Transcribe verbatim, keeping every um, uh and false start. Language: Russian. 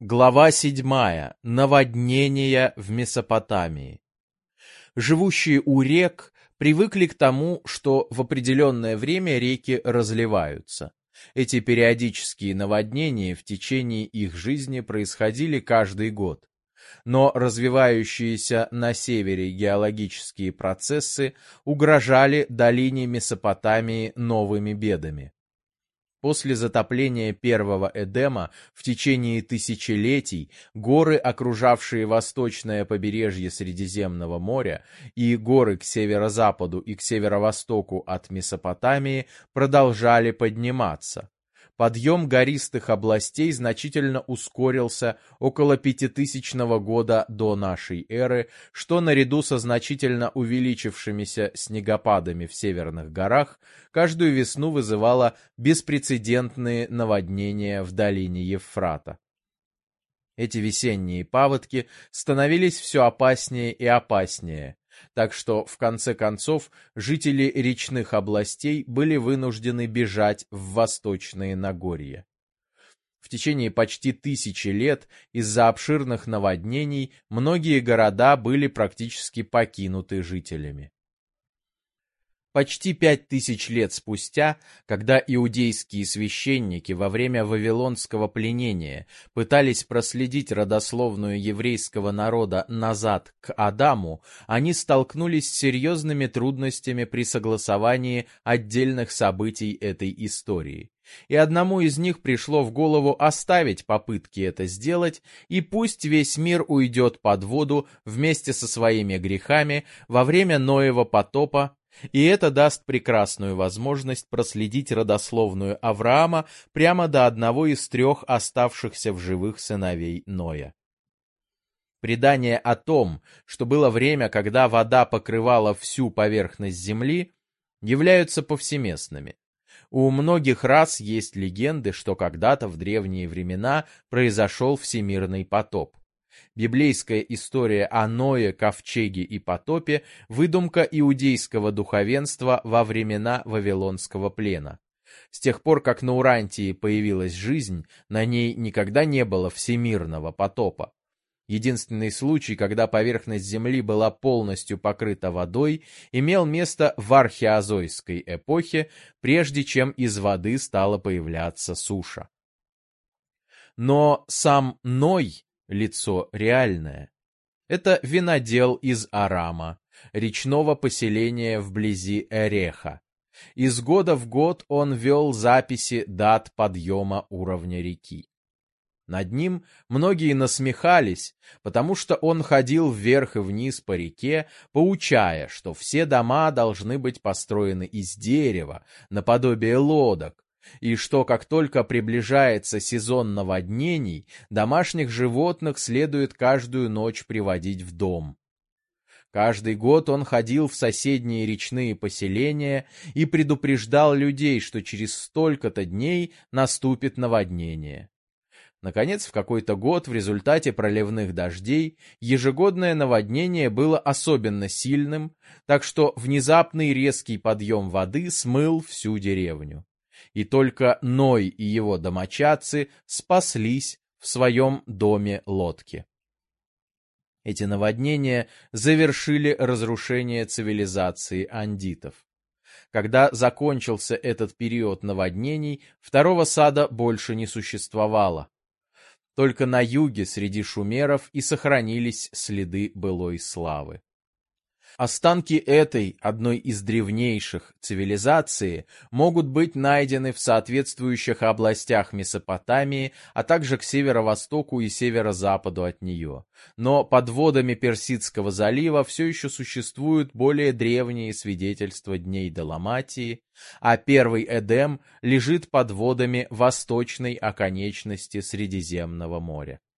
Глава седьмая. Наводнения в Месопотамии. Живущие у рек привыкли к тому, что в определенное время реки разливаются. Эти периодические наводнения в течение их жизни происходили каждый год. Но развивающиеся на севере геологические процессы угрожали долине Месопотамии новыми бедами. После затопления первого Эдема в течение тысячелетий горы, окружавшие восточное побережье Средиземного моря, и горы к северо-западу и к северо-востоку от Месопотамии продолжали подниматься. Подъем гористых областей значительно ускорился около пятитысячного года до нашей эры, что наряду со значительно увеличившимися снегопадами в северных горах каждую весну вызывало беспрецедентные наводнения в долине Евфрата. Эти весенние паводки становились все опаснее и опаснее, так что, в конце концов, жители речных областей были вынуждены бежать в восточные Нагорья. В течение почти тысячи лет из-за обширных наводнений многие города были практически покинуты жителями. Почти пять тысяч лет спустя, когда иудейские священники во время вавилонского пленения пытались проследить родословную еврейского народа назад к Адаму, они столкнулись с серьезными трудностями при согласовании отдельных событий этой истории. И одному из них пришло в голову оставить попытки это сделать, и пусть весь мир уйдет под воду вместе со своими грехами во время Ноева потопа, и это даст прекрасную возможность проследить родословную Авраама прямо до одного из трех оставшихся в живых сыновей Ноя. Предания о том, что было время, когда вода покрывала всю поверхность земли, являются повсеместными. У многих рас есть легенды, что когда-то в древние времена произошел всемирный потоп. Библейская история о Ное, ковчеге и потопе – выдумка иудейского духовенства во времена Вавилонского плена. С тех пор, как на Урантии появилась жизнь, на ней никогда не было всемирного потопа. Единственный случай, когда поверхность Земли была полностью покрыта водой, имел место в археозойской эпохе, прежде чем из воды стала появляться суша. Но сам Ной – лицо реальное. Это винодел из Арама, речного поселения вблизи Эреха. Из года в год он вел записи дат подъема уровня реки. Над ним многие насмехались, потому что он ходил вверх и вниз по реке, поучая, что все дома должны быть построены из дерева, наподобие лодок, и что как только приближается сезон наводнений, домашних животных следует каждую ночь приводить в дом. Каждый год он ходил в соседние речные поселения и предупреждал людей, что через столько-то дней наступит наводнение. Наконец, в какой-то год в результате проливных дождей ежегодное наводнение было особенно сильным, так что внезапный резкий подъем воды смыл всю деревню. И только Ной и его домочадцы спаслись в своем доме-лодке. Эти наводнения завершили разрушение цивилизации андитов. Когда закончился этот период наводнений, второго сада больше не существовало. Только на юге среди шумеров и сохранились следы былой славы. Останки этой, одной из древнейших цивилизаций, могут быть найдены в соответствующих областях Месопотамии, а также к северо-востоку и северо-западу от нее. Но под водами Персидского залива все еще существуют более древние свидетельства дней Далматии, а первый Эдем лежит под водами восточной оконечности Средиземного моря.